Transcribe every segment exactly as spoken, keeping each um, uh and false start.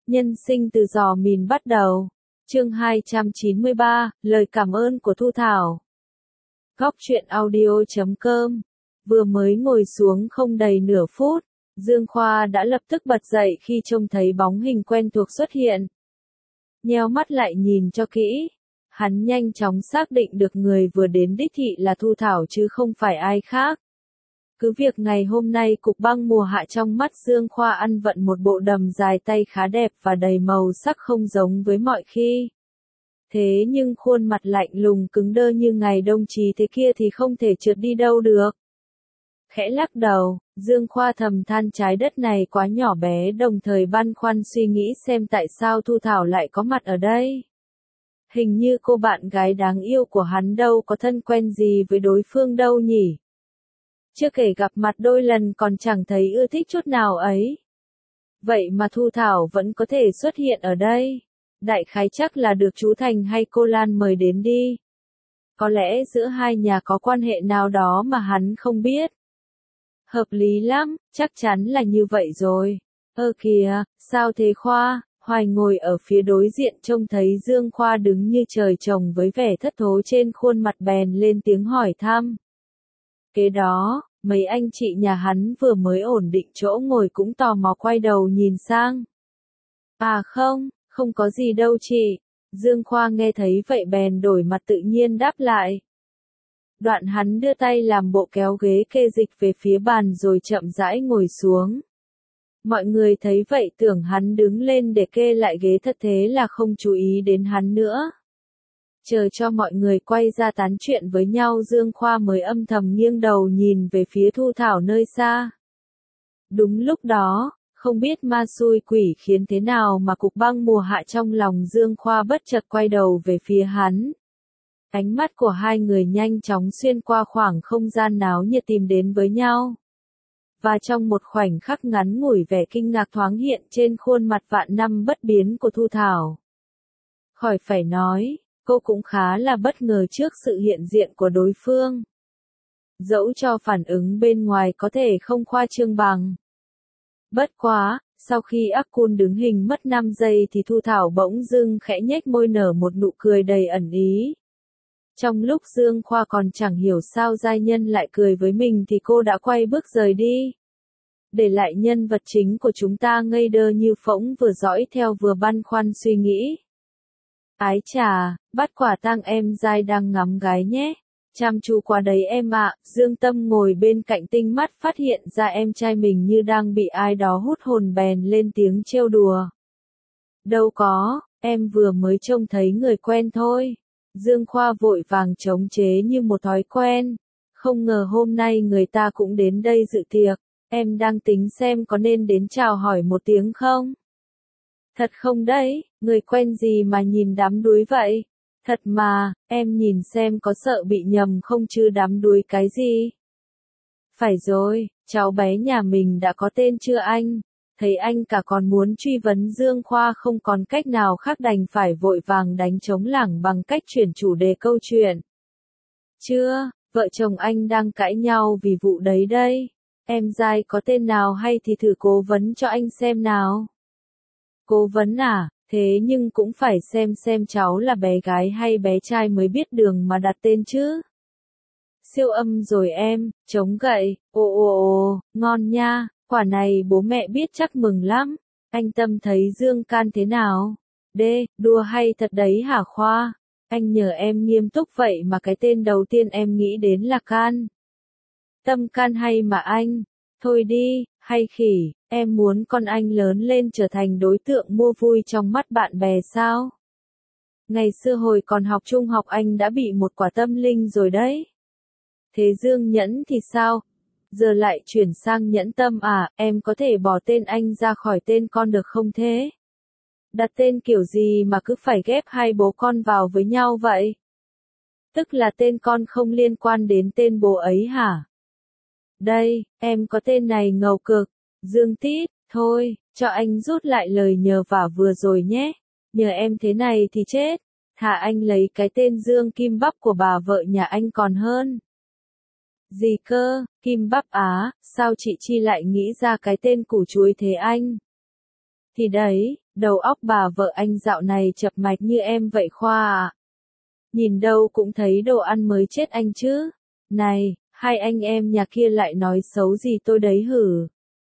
Nhân sinh từ giò mìn bắt đầu. Chương hai trăm chín mươi ba, lời cảm ơn của Thu Thảo. Góc truyện audio chấm com. Vừa mới ngồi xuống không đầy nửa phút, Dương Khoa đã lập tức bật dậy khi trông thấy bóng hình quen thuộc xuất hiện. Nheo mắt lại nhìn cho kỹ, hắn nhanh chóng xác định được người vừa đến đích thị là Thu Thảo chứ không phải ai khác. Cứ việc ngày hôm nay cục băng mùa hạ trong mắt Dương Khoa ăn vận một bộ đầm dài tay khá đẹp và đầy màu sắc không giống với mọi khi. Thế nhưng khuôn mặt lạnh lùng cứng đơ như ngày đông chí thế kia thì không thể trượt đi đâu được. Khẽ lắc đầu, Dương Khoa thầm than trái đất này quá nhỏ bé, đồng thời băn khoăn suy nghĩ xem tại sao Thu Thảo lại có mặt ở đây. Hình như cô bạn gái đáng yêu của hắn đâu có thân quen gì với đối phương đâu nhỉ. Chưa kể gặp mặt đôi lần còn chẳng thấy ưa thích chút nào ấy. Vậy mà Thu Thảo vẫn có thể xuất hiện ở đây. Đại khái chắc là được chú Thành hay cô Lan mời đến đi. Có lẽ giữa hai nhà có quan hệ nào đó mà hắn không biết. Hợp lý lắm, chắc chắn là như vậy rồi. Ơ kìa, sao thế Khoa? Hoài ngồi ở phía đối diện trông thấy Dương Khoa đứng như trời trồng với vẻ thất thố trên khuôn mặt bèn lên tiếng hỏi thăm. Kế đó, mấy anh chị nhà hắn vừa mới ổn định chỗ ngồi cũng tò mò quay đầu nhìn sang. À không, không có gì đâu chị. Dương Khoa nghe thấy vậy bèn đổi mặt tự nhiên đáp lại. Đoạn hắn đưa tay làm bộ kéo ghế kê dịch về phía bàn rồi chậm rãi ngồi xuống. Mọi người thấy vậy tưởng hắn đứng lên để kê lại ghế, thật thế là không chú ý đến hắn nữa. Chờ cho mọi người quay ra tán chuyện với nhau, Dương Khoa mới âm thầm nghiêng đầu nhìn về phía Thu Thảo nơi xa. Đúng lúc đó, không biết ma xui quỷ khiến thế nào mà cục băng mùa hạ trong lòng Dương Khoa bất chợt quay đầu về phía hắn. Ánh mắt của hai người nhanh chóng xuyên qua khoảng không gian náo nhiệt tìm đến với nhau. Và trong một khoảnh khắc ngắn ngủi, vẻ kinh ngạc thoáng hiện trên khuôn mặt vạn năm bất biến của Thu Thảo. Khỏi phải nói, cô cũng khá là bất ngờ trước sự hiện diện của đối phương. Dẫu cho phản ứng bên ngoài có thể không khoa trương bằng. Bất quá, sau khi Akun đứng hình mất năm giây thì Thu Thảo bỗng dưng khẽ nhếch môi nở một nụ cười đầy ẩn ý. Trong lúc Dương Khoa còn chẳng hiểu sao giai nhân lại cười với mình thì cô đã quay bước rời đi. Để lại nhân vật chính của chúng ta ngây đơ như phỗng, vừa dõi theo vừa băn khoăn suy nghĩ. Ái chà, bắt quả tang em giai đang ngắm gái nhé. Chăm chú quá đấy em ạ. Dương Tâm ngồi bên cạnh tinh mắt phát hiện ra em trai mình như đang bị ai đó hút hồn bèn lên tiếng trêu đùa. Đâu có, em vừa mới trông thấy người quen thôi. Dương Khoa vội vàng chống chế như một thói quen. Không ngờ hôm nay người ta cũng đến đây dự tiệc. Em đang tính xem có nên đến chào hỏi một tiếng không? Thật không đấy, người quen gì mà nhìn đắm đuối vậy? Thật mà, em nhìn xem có sợ bị nhầm không chứ đắm đuối cái gì? Phải rồi, cháu bé nhà mình đã có tên chưa anh? Thấy anh cả còn muốn truy vấn, Dương Khoa không còn cách nào khác đành phải vội vàng đánh trống lảng bằng cách chuyển chủ đề câu chuyện. Chưa, vợ chồng anh đang cãi nhau vì vụ đấy đây. Em giai có tên nào hay thì thử cố vấn cho anh xem nào. Cố vấn à, thế nhưng cũng phải xem xem cháu là bé gái hay bé trai mới biết đường mà đặt tên chứ. Siêu âm rồi em, chống gậy, ồ ồ ồ, ngon nha, quả này bố mẹ biết chắc mừng lắm. Anh Tâm thấy Dương Can thế nào? Đê, đùa hay thật đấy hả Khoa? Anh nhờ em nghiêm túc vậy mà cái tên đầu tiên em nghĩ đến là Can. Tâm Can hay mà anh? Thôi đi, hay khỉ, em muốn con anh lớn lên trở thành đối tượng mua vui trong mắt bạn bè sao? Ngày xưa hồi còn học trung học anh đã bị một quả tâm linh rồi đấy. Thế Dương Nhẫn thì sao? Giờ lại chuyển sang Nhẫn Tâm à, em có thể bỏ tên anh ra khỏi tên con được không thế? Đặt tên kiểu gì mà cứ phải ghép hai bố con vào với nhau vậy? Tức là tên con không liên quan đến tên bố ấy hả? Đây, em có tên này ngầu cực. Dương Tít, thôi, cho anh rút lại lời nhờ vả vừa rồi nhé. Nhờ em thế này thì chết. Thà anh lấy cái tên Dương Kim Bắp của bà vợ nhà anh còn hơn. Gì cơ, Kim Bắp á, sao chị Chi lại nghĩ ra cái tên củ chuối thế anh? Thì đấy, Đầu óc bà vợ anh dạo này chập mạch như em vậy Khoa ạ. Nhìn đâu cũng thấy đồ ăn mới chết anh chứ. Này, hai anh em nhà kia lại nói xấu gì tôi đấy hử?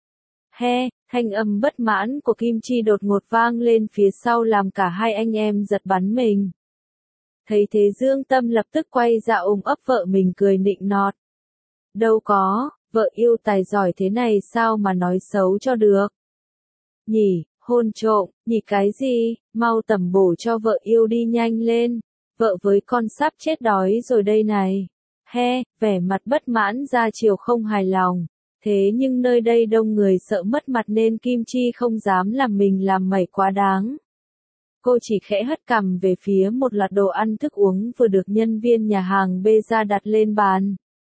He, thanh âm bất mãn của Kim Chi đột ngột vang lên phía sau làm cả hai anh em giật bắn mình. Thấy thế Dương Tâm lập tức quay ra ôm ấp vợ mình cười nịnh nọt. Đâu có, vợ yêu tài giỏi thế này sao mà nói xấu cho được. Nhỉ, hôn trộm, nhỉ cái gì, mau tẩm bổ cho vợ yêu đi nhanh lên. Vợ với con sắp chết đói rồi đây này. He, vẻ mặt bất mãn ra chiều không hài lòng. Thế nhưng nơi đây đông người sợ mất mặt nên Kim Chi không dám làm mình làm mẩy quá đáng. Cô chỉ khẽ hất cằm về phía một loạt đồ ăn thức uống vừa được nhân viên nhà hàng bê ra đặt lên bàn.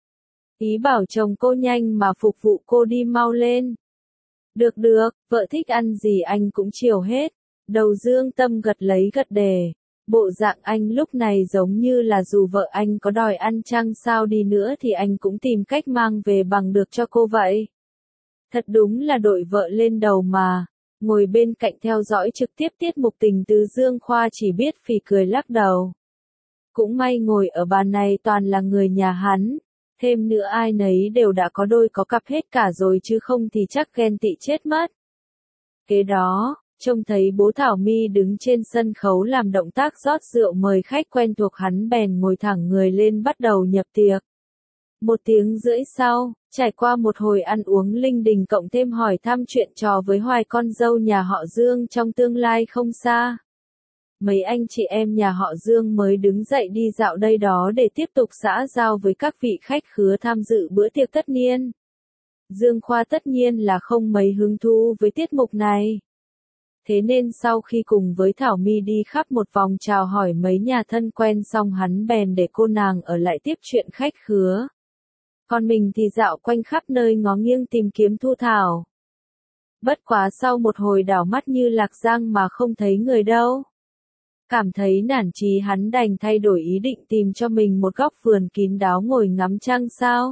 Ý bảo chồng cô nhanh mà phục vụ cô đi mau lên. Được được, vợ thích ăn gì anh cũng chiều hết. Đầu Dương Tâm gật lấy gật đề. Bộ dạng anh lúc này giống như là dù vợ anh có đòi ăn chăng sao đi nữa thì anh cũng tìm cách mang về bằng được cho cô vậy. Thật đúng là đội vợ lên đầu mà. Ngồi bên cạnh theo dõi trực tiếp tiết mục tình tứ Dương Khoa chỉ biết phì cười lắc đầu. Cũng may ngồi ở bàn này toàn là người nhà hắn. Thêm nữa ai nấy đều đã có đôi có cặp hết cả rồi chứ không thì chắc ghen tị chết mất. Kế đó, trông thấy bố Thảo My đứng trên sân khấu làm động tác rót rượu mời khách quen thuộc hắn bèn ngồi thẳng người lên bắt đầu nhập tiệc. Một tiếng rưỡi sau, trải qua một hồi ăn uống linh đình cộng thêm hỏi thăm chuyện trò với hoài con dâu nhà họ Dương trong tương lai không xa. Mấy anh chị em nhà họ Dương mới đứng dậy đi dạo đây đó để tiếp tục xã giao với các vị khách khứa tham dự bữa tiệc tất niên. Dương Khoa tất nhiên là không mấy hứng thú với tiết mục này. Thế nên sau khi cùng với Thảo My đi khắp một vòng chào hỏi mấy nhà thân quen xong hắn bèn để cô nàng ở lại tiếp chuyện khách khứa. Còn mình thì dạo quanh khắp nơi ngó nghiêng tìm kiếm Thu Thảo. Bất quá sau một hồi đảo mắt như lạc giang mà không thấy người đâu. Cảm thấy nản chí hắn đành thay đổi ý định tìm cho mình một góc vườn kín đáo ngồi ngắm trăng sao.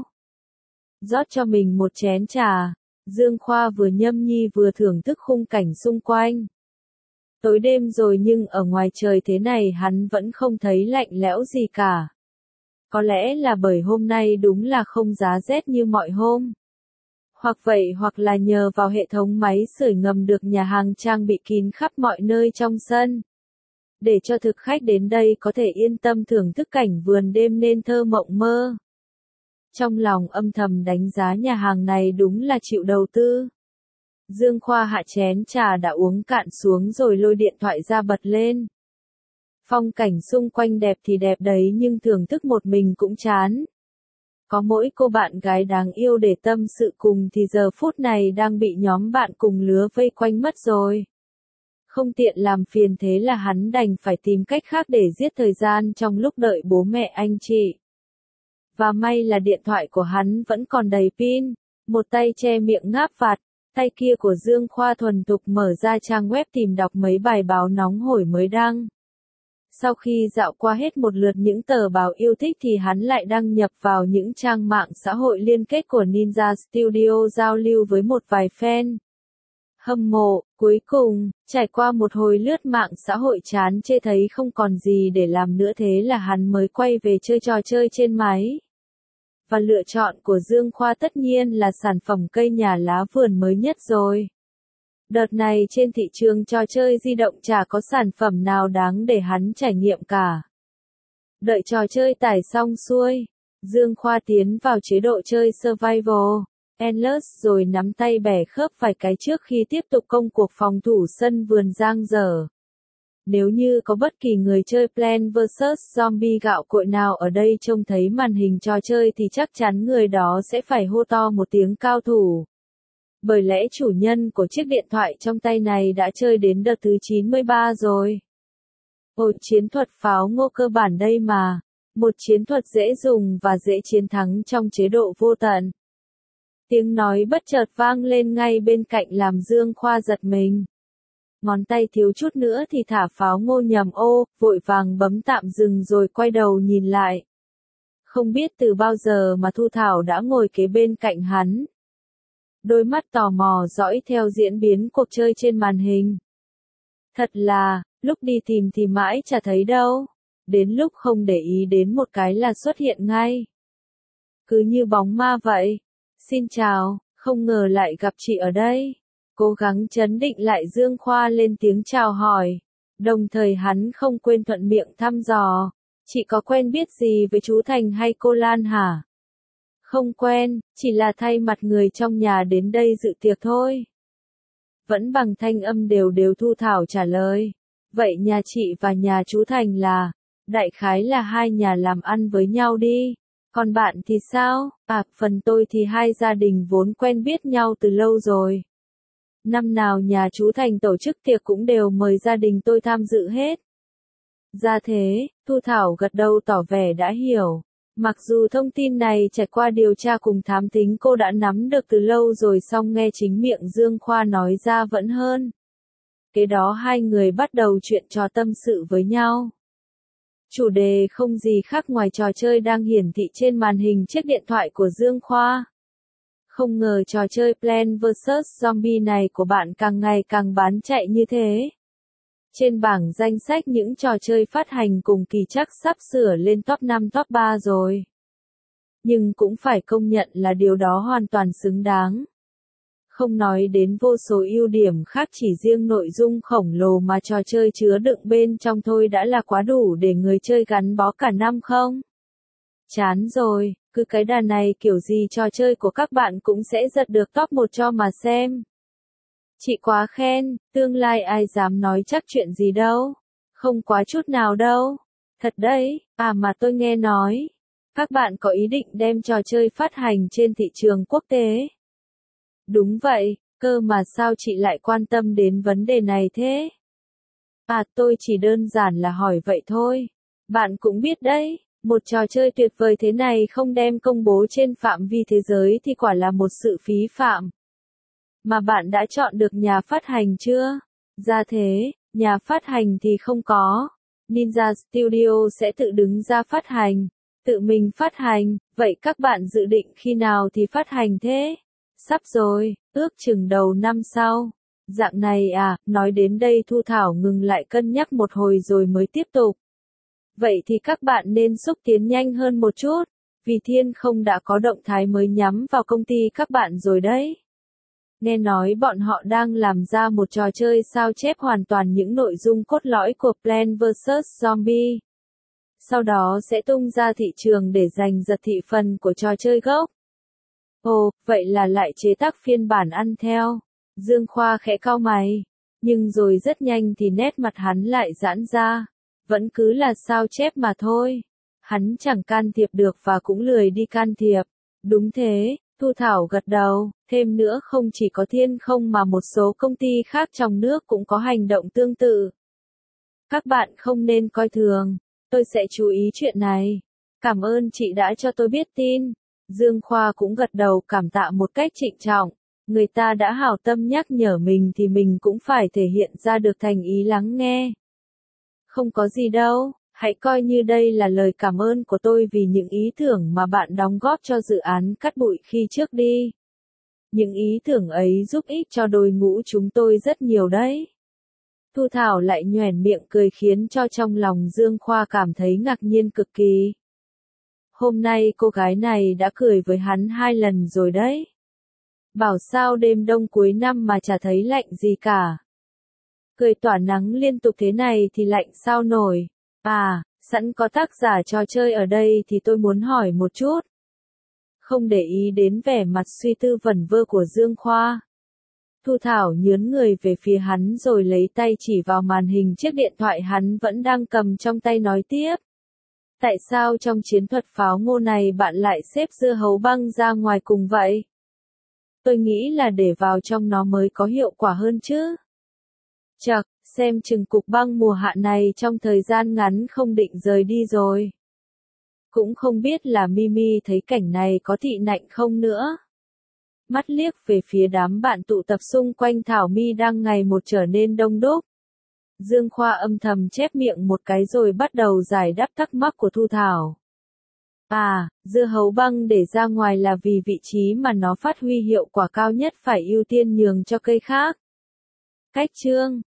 Rót cho mình một chén trà, Dương Khoa vừa nhâm nhi vừa thưởng thức khung cảnh xung quanh. Tối đêm rồi nhưng ở ngoài trời thế này hắn vẫn không thấy lạnh lẽo gì cả. Có lẽ là bởi hôm nay đúng là không giá rét như mọi hôm. Hoặc vậy hoặc là nhờ vào hệ thống máy sưởi ngầm được nhà hàng trang bị kín khắp mọi nơi trong sân. Để cho thực khách đến đây có thể yên tâm thưởng thức cảnh vườn đêm nên thơ mộng mơ. Trong lòng âm thầm đánh giá nhà hàng này đúng là chịu đầu tư. Dương Khoa hạ chén trà đã uống cạn xuống rồi lôi điện thoại ra bật lên. Phong cảnh xung quanh đẹp thì đẹp đấy nhưng thưởng thức một mình cũng chán. Có mỗi cô bạn gái đáng yêu để tâm sự cùng thì giờ phút này đang bị nhóm bạn cùng lứa vây quanh mất rồi. Không tiện làm phiền thế là hắn đành phải tìm cách khác để giết thời gian trong lúc đợi bố mẹ anh chị. Và may là điện thoại của hắn vẫn còn đầy pin, một tay che miệng ngáp vặt, tay kia của Dương Khoa thuần thục mở ra trang web tìm đọc mấy bài báo nóng hổi mới đăng. Sau khi dạo qua hết một lượt những tờ báo yêu thích thì hắn lại đăng nhập vào những trang mạng xã hội liên kết của Ninja Studio giao lưu với một vài fan hâm mộ. Cuối cùng, trải qua một hồi lướt mạng xã hội chán chê thấy không còn gì để làm nữa thế là hắn mới quay về chơi trò chơi trên máy. Và lựa chọn của Dương Khoa tất nhiên là sản phẩm cây nhà lá vườn mới nhất rồi. Đợt này trên thị trường trò chơi di động chả có sản phẩm nào đáng để hắn trải nghiệm cả. Đợi trò chơi tải xong xuôi, Dương Khoa tiến vào chế độ chơi Survival Endless rồi nắm tay bẻ khớp vài cái trước khi tiếp tục công cuộc phòng thủ sân vườn giang dở. Nếu như có bất kỳ người chơi Plants versus. Zombie gạo cội nào ở đây trông thấy màn hình trò chơi thì chắc chắn người đó sẽ phải hô to một tiếng cao thủ. Bởi lẽ chủ nhân của chiếc điện thoại trong tay này đã chơi đến đợt thứ chín mươi ba rồi. Ồ, chiến thuật pháo ngô cơ bản đây mà. Một chiến thuật dễ dùng và dễ chiến thắng trong chế độ vô tận. Tiếng nói bất chợt vang lên ngay bên cạnh làm Dương Khoa giật mình. Ngón tay thiếu chút nữa thì thả pháo ngô nhầm ô, vội vàng bấm tạm dừng rồi quay đầu nhìn lại. Không biết từ bao giờ mà Thu Thảo đã ngồi kế bên cạnh hắn. Đôi mắt tò mò dõi theo diễn biến cuộc chơi trên màn hình. Thật là, lúc đi tìm thì mãi chả thấy đâu. Đến lúc không để ý đến một cái là xuất hiện ngay. Cứ như bóng ma vậy. Xin chào, không ngờ lại gặp chị ở đây. Cố gắng trấn định lại Dương Khoa lên tiếng chào hỏi. Đồng thời hắn không quên thuận miệng thăm dò. Chị có quen biết gì với chú Thành hay cô Lan hả? Không quen, chỉ là thay mặt người trong nhà đến đây dự tiệc thôi. Vẫn bằng thanh âm đều đều Thu Thảo trả lời. Vậy nhà chị và nhà chú Thành là, đại khái là hai nhà làm ăn với nhau đi. Còn bạn thì sao? À, phần tôi thì hai gia đình vốn quen biết nhau từ lâu rồi. Năm nào nhà chú Thành tổ chức tiệc cũng đều mời gia đình tôi tham dự hết. Ra thế, Thu Thảo gật đầu tỏ vẻ đã hiểu. Mặc dù thông tin này trải qua điều tra cùng thám thính cô đã nắm được từ lâu rồi, song nghe chính miệng Dương Khoa nói ra vẫn hơn. Kế đó hai người bắt đầu chuyện trò tâm sự với nhau. Chủ đề không gì khác ngoài trò chơi đang hiển thị trên màn hình chiếc điện thoại của Dương Khoa. Không ngờ trò chơi Plants versus. Zombie này của bạn càng ngày càng bán chạy như thế. Trên bảng danh sách những trò chơi phát hành cùng kỳ chắc sắp sửa lên top năm top ba rồi. Nhưng cũng phải công nhận là điều đó hoàn toàn xứng đáng. Không nói đến vô số ưu điểm khác, chỉ riêng nội dung khổng lồ mà trò chơi chứa đựng bên trong thôi đã là quá đủ để người chơi gắn bó cả năm không? Chán rồi, cứ cái đà này kiểu gì trò chơi của các bạn cũng sẽ giật được top một cho mà xem. Chị quá khen, tương lai ai dám nói chắc chuyện gì đâu. Không quá chút nào đâu. Thật đấy, à mà tôi nghe nói. Các bạn có ý định đem trò chơi phát hành trên thị trường quốc tế. Đúng vậy, cơ mà sao chị lại quan tâm đến vấn đề này thế? À tôi chỉ đơn giản là hỏi vậy thôi. Bạn cũng biết đấy, một trò chơi tuyệt vời thế này không đem công bố trên phạm vi thế giới thì quả là một sự phí phạm. Mà bạn đã chọn được nhà phát hành chưa? Ra thế, nhà phát hành thì không có. Ninja Studio sẽ tự đứng ra phát hành, tự mình phát hành, vậy các bạn dự định khi nào thì phát hành thế? Sắp rồi, ước chừng đầu năm sau. Dạng này à, nói đến đây Thu Thảo ngừng lại cân nhắc một hồi rồi mới tiếp tục. Vậy thì các bạn nên xúc tiến nhanh hơn một chút, vì Thiên Không đã có động thái mới nhắm vào công ty các bạn rồi đấy. Nghe nói bọn họ đang làm ra một trò chơi sao chép hoàn toàn những nội dung cốt lõi của Plants versus. Zombie. Sau đó sẽ tung ra thị trường để giành giật thị phần của trò chơi gốc. Ồ, vậy là lại chế tác phiên bản ăn theo. Dương Khoa khẽ cau mày. Nhưng rồi rất nhanh thì nét mặt hắn lại giãn ra. Vẫn cứ là sao chép mà thôi. Hắn chẳng can thiệp được và cũng lười đi can thiệp. Đúng thế, Thu Thảo gật đầu. Thêm nữa không chỉ có Thiên Không mà một số công ty khác trong nước cũng có hành động tương tự. Các bạn không nên coi thường. Tôi sẽ chú ý chuyện này. Cảm ơn chị đã cho tôi biết tin. Dương Khoa cũng gật đầu cảm tạ một cách trịnh trọng. Người ta đã hảo tâm nhắc nhở mình thì mình cũng phải thể hiện ra được thành ý lắng nghe. Không có gì đâu, hãy coi như đây là lời cảm ơn của tôi vì những ý tưởng mà bạn đóng góp cho dự án cắt bụi khi trước đi. Những ý tưởng ấy giúp ích cho đội ngũ chúng tôi rất nhiều đấy. Thu Thảo lại nhoẻn miệng cười khiến cho trong lòng Dương Khoa cảm thấy ngạc nhiên cực kỳ. Hôm nay cô gái này đã cười với hắn hai lần rồi đấy. Bảo sao đêm đông cuối năm mà chả thấy lạnh gì cả. Cười tỏa nắng liên tục thế này thì lạnh sao nổi. À, sẵn có tác giả trò chơi ở đây thì tôi muốn hỏi một chút. Không để ý đến vẻ mặt suy tư vẩn vơ của Dương Khoa. Thu Thảo nhướn người về phía hắn rồi lấy tay chỉ vào màn hình chiếc điện thoại hắn vẫn đang cầm trong tay nói tiếp. Tại sao trong chiến thuật pháo ngô này bạn lại xếp dưa hấu băng ra ngoài cùng vậy? Tôi nghĩ là để vào trong nó mới có hiệu quả hơn chứ. Chậc, xem chừng cục băng mùa hạ này trong thời gian ngắn không định rời đi rồi. Cũng không biết là Mimi thấy cảnh này có thị nạnh không nữa. Mắt liếc về phía đám bạn tụ tập xung quanh Thảo Mi đang ngày một trở nên đông đúc. Dương Khoa âm thầm chép miệng một cái rồi bắt đầu giải đáp thắc mắc của Thu Thảo. À, dưa hấu băng để ra ngoài là vì vị trí mà nó phát huy hiệu quả cao nhất phải ưu tiên nhường cho cây khác. Cách chương